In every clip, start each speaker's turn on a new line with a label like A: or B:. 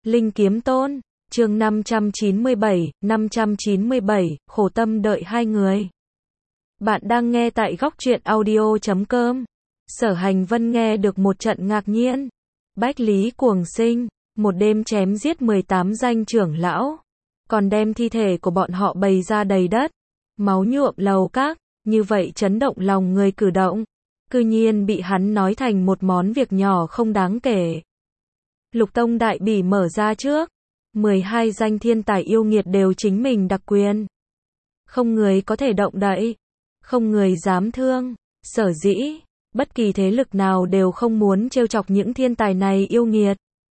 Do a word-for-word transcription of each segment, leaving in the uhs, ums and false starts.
A: Linh Kiếm Tôn, chương năm trăm chín mươi bảy, năm trăm chín mươi bảy, khổ tâm đợi hai người. Bạn đang nghe tại góc truyện audio chấm com. Sở Hành Vân nghe được một trận ngạc nhiên. Bách Lý Cuồng Sinh, một đêm chém giết mười tám danh trưởng lão, còn đem thi thể của bọn họ bày ra đầy đất, máu nhuộm lầu các, như vậy chấn động lòng người cử động, cư nhiên bị hắn nói thành một món việc nhỏ không đáng kể. Lục Tông đại bỉ mở ra trước, mười hai danh thiên tài yêu nghiệt đều chính mình đặc quyền. Không người có thể động đậy, không người dám thương, sở dĩ, bất kỳ thế lực nào đều không muốn trêu chọc những thiên tài này yêu nghiệt.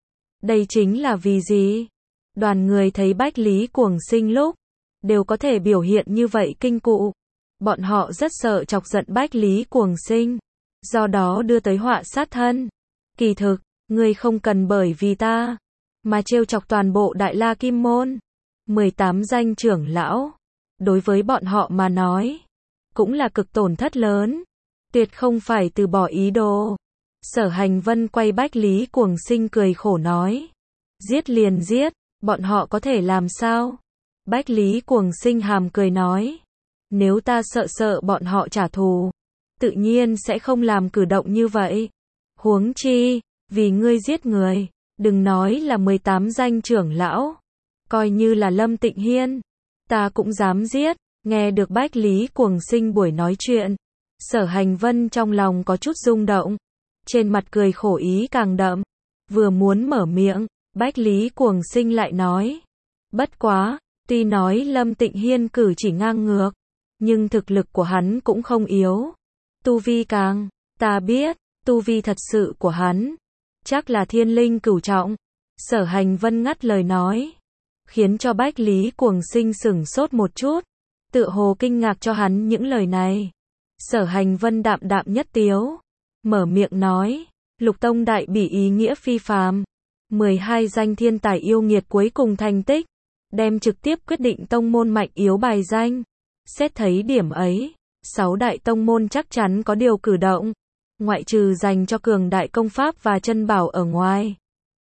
A: Đây chính là vì gì? Đoàn người thấy Bách Lý Cuồng Sinh lúc, đều có thể biểu hiện như vậy kinh cụ. Bọn họ rất sợ chọc giận Bách Lý Cuồng Sinh, do đó đưa tới họa sát thân. Kỳ thực, ngươi không cần bởi vì ta, mà trêu chọc toàn bộ Đại La Kim Môn. mười tám danh trưởng lão, đối với bọn họ mà nói, cũng là cực tổn thất lớn. Tuyệt không phải từ bỏ ý đồ. Sở Hành Vân quay Bách Lý Cuồng Sinh cười khổ nói. Giết liền giết, bọn họ có thể làm sao? Bách Lý Cuồng Sinh hàm cười nói. Nếu ta sợ sợ bọn họ trả thù, tự nhiên sẽ không làm cử động như vậy. Huống chi, vì ngươi giết người, đừng nói là mười tám danh trưởng lão, coi như là Lâm Tịnh Hiên, ta cũng dám giết. Nghe được Bách Lý Cuồng Sinh buổi nói chuyện, Sở Hành Vân trong lòng có chút rung động, trên mặt cười khổ ý càng đậm. Vừa muốn mở miệng, Bách Lý Cuồng Sinh lại nói. Bất quá, tuy nói Lâm Tịnh Hiên cử chỉ ngang ngược, nhưng thực lực của hắn cũng không yếu. Tu vi càng, ta biết, tu vi thật sự của hắn, chắc là thiên linh cửu trọng. Sở Hành Vân ngắt lời nói, khiến cho Bách Lý Cuồng Sinh sửng sốt một chút, tựa hồ kinh ngạc cho hắn những lời này. Sở Hành Vân đạm đạm nhất tiếu, mở miệng nói, Lục Tông đại bỉ ý nghĩa phi phàm, mười hai danh thiên tài yêu nghiệt cuối cùng thành tích, đem trực tiếp quyết định tông môn mạnh yếu bài danh. Xét thấy điểm ấy, sáu đại tông môn chắc chắn có điều cử động, ngoại trừ dành cho cường đại công pháp và chân bảo ở ngoài.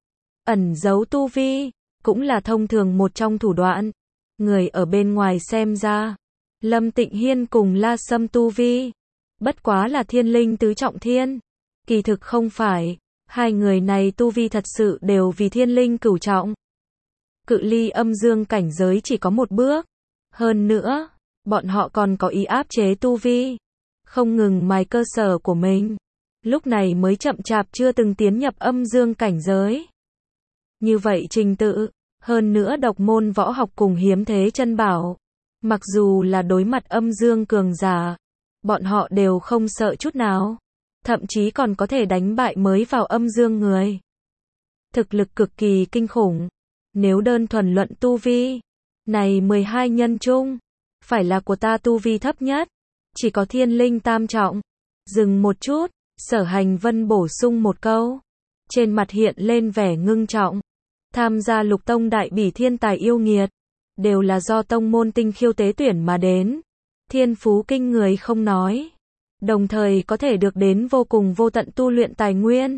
A: Ẩn giấu tu vi, cũng là thông thường một trong thủ đoạn. Người ở bên ngoài xem ra, Lâm Tịnh Hiên cùng La Sâm tu vi, bất quá là thiên linh tứ trọng thiên. Kỳ thực không phải, hai người này tu vi thật sự đều vì thiên linh cửu trọng. Cự ly âm dương cảnh giới chỉ có một bước. Hơn nữa, bọn họ còn có ý áp chế tu vi, không ngừng mài cơ sở của mình, lúc này mới chậm chạp chưa từng tiến nhập âm dương cảnh giới. Như vậy trình tự, hơn nữa độc môn võ học cùng hiếm thế chân bảo, mặc dù là đối mặt âm dương cường giả, bọn họ đều không sợ chút nào, thậm chí còn có thể đánh bại mới vào âm dương người. Thực lực cực kỳ kinh khủng. Nếu đơn thuần luận tu vi, này mười hai nhân chung, phải là của ta tu vi thấp nhất, chỉ có thiên linh tam trọng. Dừng một chút, Sở Hành Vân bổ sung một câu, trên mặt hiện lên vẻ ngưng trọng. Tham gia Lục Tông đại bỉ thiên tài yêu nghiệt, đều là do tông môn tinh khiêu tế tuyển mà đến, thiên phú kinh người không nói, đồng thời có thể được đến vô cùng vô tận tu luyện tài nguyên.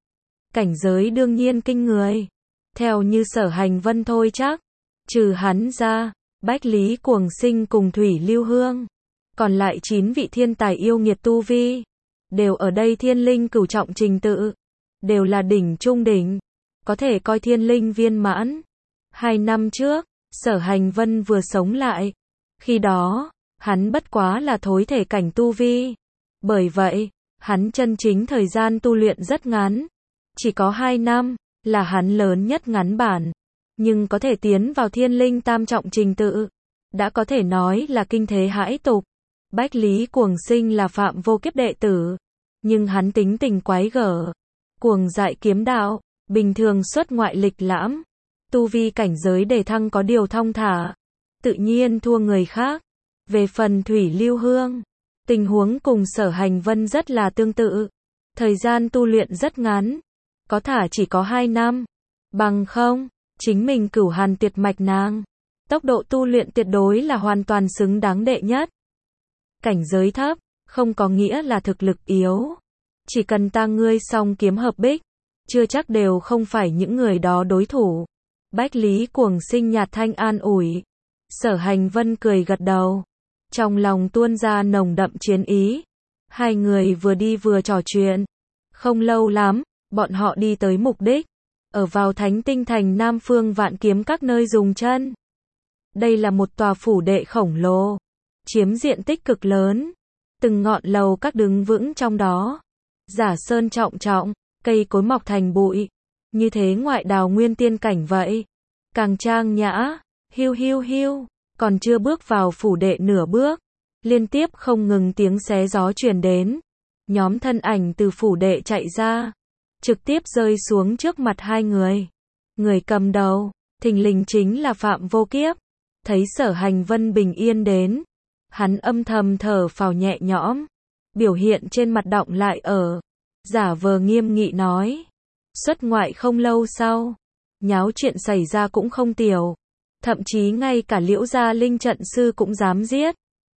A: Cảnh giới đương nhiên kinh người. Theo như Sở Hành Vân thôi chắc, trừ hắn ra, Bách Lý Cuồng Sinh cùng Thủy Lưu Hương, còn lại chín vị thiên tài yêu nghiệt tu vi, đều ở đây thiên linh cửu trọng trình tự, đều là đỉnh trung đỉnh, có thể coi thiên linh viên mãn. Hai năm trước, Sở Hành Vân vừa sống lại, khi đó, hắn bất quá là thối thể cảnh tu vi. Bởi vậy, hắn chân chính thời gian tu luyện rất ngắn, chỉ có hai năm, là hắn lớn nhất ngắn bản, nhưng có thể tiến vào thiên linh tam trọng trình tự, đã có thể nói là kinh thế hãi tục. Bách Lý Cuồng Sinh là Phạm Vô Kiếp đệ tử, nhưng hắn tính tình quái gở, cuồng dại kiếm đạo, bình thường xuất ngoại lịch lãm, tu vi cảnh giới đề thăng có điều thong thả, tự nhiên thua người khác. Về phần Thủy Lưu Hương, tình huống cùng Sở Hành Vân rất là tương tự, thời gian tu luyện rất ngắn, có thả chỉ có hai năm, bằng không, chính mình cửu hàn tuyệt mạch nàng, tốc độ tu luyện tuyệt đối là hoàn toàn xứng đáng đệ nhất. Cảnh giới thấp, không có nghĩa là thực lực yếu, chỉ cần ta ngươi song kiếm hợp bích, chưa chắc đều không phải những người đó đối thủ. Bách Lý Cuồng Sinh nhạt thanh an ủi. Sở Hành Vân cười gật đầu. Trong lòng tuôn ra nồng đậm chiến ý. Hai người vừa đi vừa trò chuyện. Không lâu lắm, bọn họ đi tới mục đích. Ở vào Thánh Tinh Thành Nam Phương Vạn Kiếm các nơi dùng chân. Đây là một tòa phủ đệ khổng lồ. Chiếm diện tích cực lớn. Từng ngọn lầu các đứng vững trong đó. Giả sơn trọng trọng, cây cối mọc thành bụi. Như thế ngoại đào nguyên tiên cảnh vậy. Càng trang nhã, hiu hiu hiu. Còn chưa bước vào phủ đệ nửa bước. Liên tiếp không ngừng tiếng xé gió truyền đến. Nhóm thân ảnh từ phủ đệ chạy ra. Trực tiếp rơi xuống trước mặt hai người. Người cầm đầu, thình lình chính là Phạm Vô Kiếp. Thấy Sở Hành Vân bình yên đến. Hắn âm thầm thở phào nhẹ nhõm. Biểu hiện trên mặt đọng lại ở. Giả vờ nghiêm nghị nói. Xuất ngoại không lâu sau. Nháo chuyện xảy ra cũng không tiểu. Thậm chí ngay cả Liễu gia linh trận sư cũng dám giết.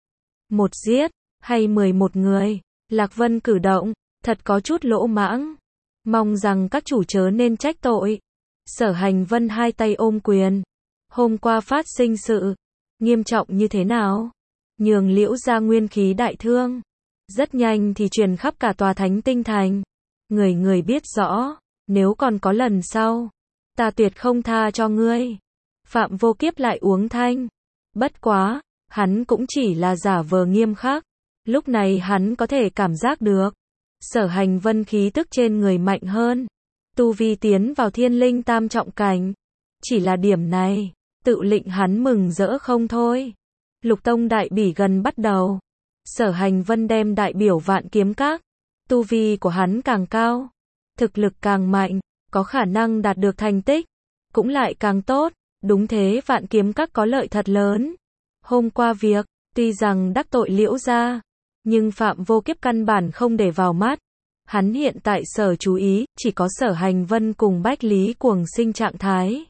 A: Một giết, hay mười một người. Lạc Vân cử động, thật có chút lỗ mãng. Mong rằng các chủ chớ nên trách tội. Sở Hành Vân hai tay ôm quyền. Hôm qua phát sinh sự. Nghiêm trọng như thế nào? Nhường Liễu gia nguyên khí đại thương. Rất nhanh thì truyền khắp cả tòa Thánh Tinh Thành. Người người biết rõ. Nếu còn có lần sau. Ta tuyệt không tha cho ngươi. Phạm Vô Kiếp lại uống thanh. Bất quá. Hắn cũng chỉ là giả vờ nghiêm khắc. Lúc này hắn có thể cảm giác được. Sở Hành Vân khí tức trên người mạnh hơn. Tu vi tiến vào thiên linh tam trọng cảnh. Chỉ là điểm này. Tự lệnh hắn mừng rỡ không thôi. Lục tông đại bỉ gần bắt đầu. Sở Hành Vân đem đại biểu Vạn Kiếm Các. Tu vi của hắn càng cao. Thực lực càng mạnh. Có khả năng đạt được thành tích. Cũng lại càng tốt. Đúng thế Vạn Kiếm Các có lợi thật lớn. Hôm qua việc, tuy rằng đắc tội Liễu gia. Nhưng Phạm Vô Kiếp căn bản không để vào mắt. Hắn hiện tại sở chú ý, chỉ có Sở Hành Vân cùng Bách Lý Cuồng Sinh trạng thái.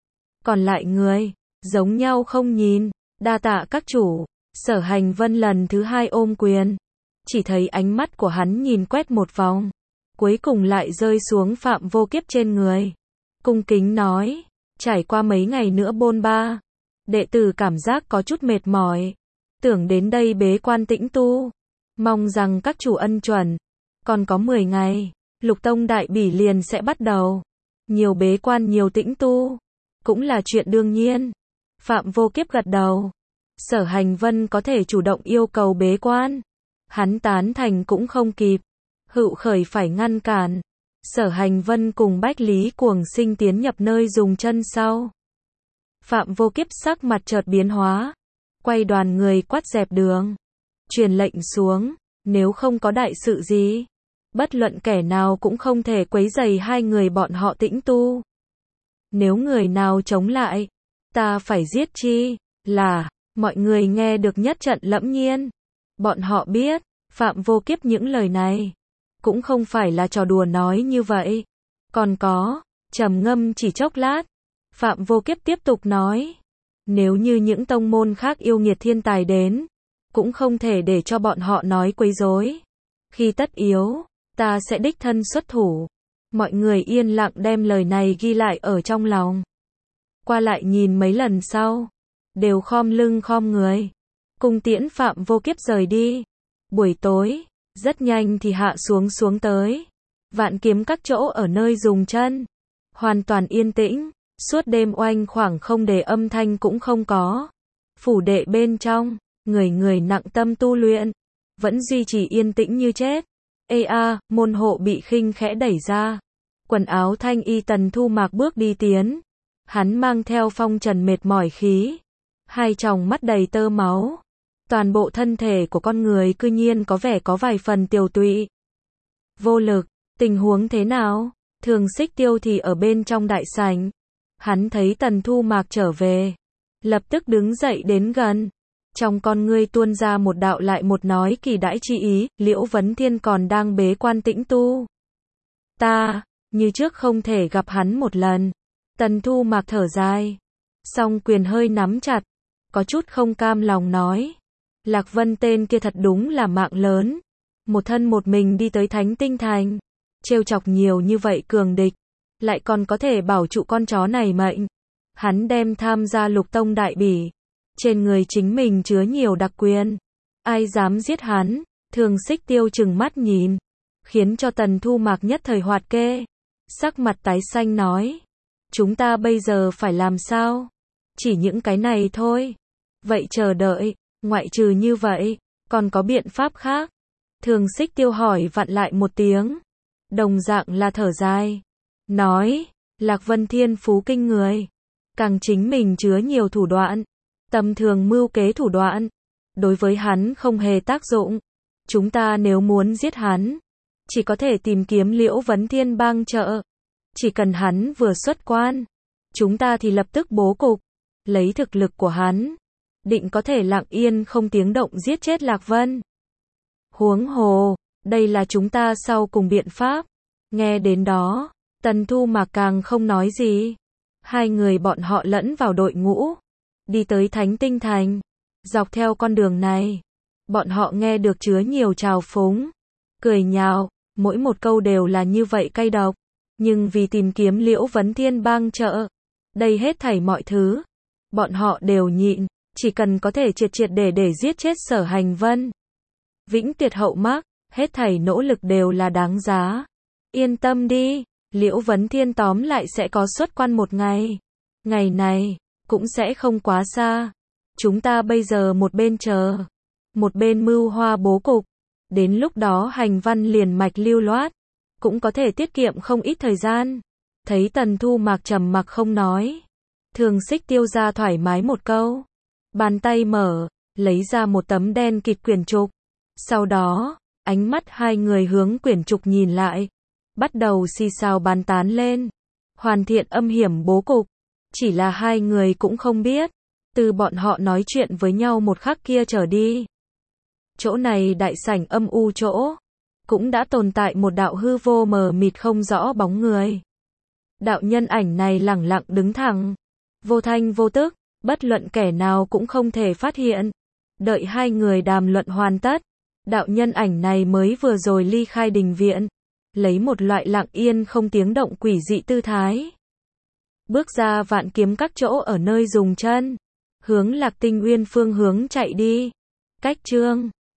A: Còn lại người, giống nhau không nhìn. Đa tạ các chủ. Sở Hành Vân lần thứ hai ôm quyền. Chỉ thấy ánh mắt của hắn nhìn quét một vòng. Cuối cùng lại rơi xuống Phạm Vô Kiếp trên người. Cung kính nói. Trải qua mấy ngày nữa bôn ba. Đệ tử cảm giác có chút mệt mỏi. Tưởng đến đây bế quan tĩnh tu. Mong rằng các chủ ân chuẩn. Còn có mười ngày. Lục tông đại bỉ liền sẽ bắt đầu. Nhiều bế quan nhiều tĩnh tu. Cũng là chuyện đương nhiên. Phạm Vô Kiếp gật đầu. Sở Hành Vân có thể chủ động yêu cầu bế quan. Hắn tán thành cũng không kịp. Hựu khởi phải ngăn cản. Sở Hành Vân cùng Bách Lý Cuồng Sinh tiến nhập nơi dùng chân sau. Phạm Vô Kiếp sắc mặt chợt biến hóa. Quay đoàn người quát dẹp đường. Truyền lệnh xuống. Nếu không có đại sự gì. Bất luận kẻ nào cũng không thể quấy rầy hai người bọn họ tĩnh tu. Nếu người nào chống lại. Ta phải giết chi. Là. Mọi người nghe được nhất trận lẫm nhiên. Bọn họ biết. Phạm Vô Kiếp những lời này. Cũng không phải là trò đùa nói như vậy. Còn có. Trầm ngâm chỉ chốc lát. Phạm Vô Kiếp tiếp tục nói. Nếu như những tông môn khác yêu nghiệt thiên tài đến. Cũng không thể để cho bọn họ nói quấy rối. Khi tất yếu. Ta sẽ đích thân xuất thủ. Mọi người yên lặng đem lời này ghi lại ở trong lòng. Qua lại nhìn mấy lần sau. Đều khom lưng khom người. Cùng tiễn Phạm Vô Kiếp rời đi. Buổi tối. Rất nhanh thì hạ xuống xuống tới. Vạn Kiếm Các chỗ ở nơi dùng chân. Hoàn toàn yên tĩnh. Suốt đêm oanh khoảng không để âm thanh cũng không có. Phủ đệ bên trong. Người người nặng tâm tu luyện. Vẫn duy trì yên tĩnh như chết. Ê a, môn hộ bị khinh khẽ đẩy ra. Quần áo thanh y Tần Thu Mạc bước đi tiến. Hắn mang theo phong trần mệt mỏi khí. Hai tròng mắt đầy tơ máu. Toàn bộ thân thể của con người cư nhiên có vẻ có vài phần tiều tụy. Vô lực, tình huống thế nào? Thường Xích Tiêu thì ở bên trong đại sảnh. Hắn thấy Tần Thu Mạc trở về. Lập tức đứng dậy đến gần. Trong con ngươi tuôn ra một đạo lại một nói kỳ đãi chi ý, Liễu Vấn Thiên còn đang bế quan tĩnh tu. Ta, như trước không thể gặp hắn một lần. Tần Thu Mạc thở dài. Song quyền hơi nắm chặt. Có chút không cam lòng nói. Lạc Vân tên kia thật đúng là mạng lớn. Một thân một mình đi tới Thánh Tinh Thành. Trêu chọc nhiều như vậy cường địch. Lại còn có thể bảo trụ con chó này mệnh. Hắn đem tham gia Lục Tông đại bỉ. Trên người chính mình chứa nhiều đặc quyền. Ai dám giết hắn? Thường Xích Tiêu trừng mắt nhìn. Khiến cho Tần Thu Mạc nhất thời hoạt kê. Sắc mặt tái xanh nói. Chúng ta bây giờ phải làm sao? Chỉ những cái này thôi. Vậy chờ đợi, ngoại trừ như vậy, còn có biện pháp khác? Thường Xích Tiêu hỏi vặn lại một tiếng. Đồng dạng là thở dài. Nói, Lạc Vân thiên phú kinh người. Càng chính mình chứa nhiều thủ đoạn. Tầm thường mưu kế thủ đoạn. Đối với hắn không hề tác dụng. Chúng ta nếu muốn giết hắn, chỉ có thể tìm kiếm Liễu Vấn Thiên bang trợ. Chỉ cần hắn vừa xuất quan, chúng ta thì lập tức bố cục. Lấy thực lực của hắn, định có thể lặng yên không tiếng động giết chết Lạc Vân. Huống hồ, đây là chúng ta sau cùng biện pháp. Nghe đến đó, Tần Thu Mạc càng không nói gì. Hai người bọn họ lẫn vào đội ngũ, đi tới Thánh Tinh Thành. Dọc theo con đường này, bọn họ nghe được chứa nhiều trào phúng, cười nhạo, mỗi một câu đều là như vậy cay độc. Nhưng vì tìm kiếm Liễu Vấn Thiên bang trợ, đây hết thảy mọi thứ, bọn họ đều nhịn, chỉ cần có thể triệt triệt để để giết chết Sở Hành Vân. Vĩnh tuyệt hậu mắc, hết thảy nỗ lực đều là đáng giá. Yên tâm đi, Liễu Vấn Thiên tóm lại sẽ có xuất quan một ngày. Ngày này, cũng sẽ không quá xa. Chúng ta bây giờ một bên chờ, một bên mưu hoa bố cục. Đến lúc đó hành văn liền mạch lưu loát, cũng có thể tiết kiệm không ít thời gian. Thấy Tần Thu Mạc trầm mặc không nói, Thường Xích Tiêu ra thoải mái một câu. Bàn tay mở, lấy ra một tấm đen kịt quyển trục. Sau đó, ánh mắt hai người hướng quyển trục nhìn lại, bắt đầu xì xào bàn tán lên. Hoàn thiện âm hiểm bố cục. Chỉ là hai người cũng không biết, từ bọn họ nói chuyện với nhau một khắc kia trở đi, chỗ này đại sảnh âm u chỗ, cũng đã tồn tại một đạo hư vô mờ mịt không rõ bóng người. Đạo nhân ảnh này lẳng lặng đứng thẳng, vô thanh vô tức, bất luận kẻ nào cũng không thể phát hiện. Đợi hai người đàm luận hoàn tất, đạo nhân ảnh này mới vừa rồi ly khai đình viện, lấy một loại lặng yên không tiếng động quỷ dị tư thái. Bước ra Vạn Kiếm các chỗ ở nơi dùng chân, hướng Lạc Tinh Uyên phương hướng chạy đi. Cách chương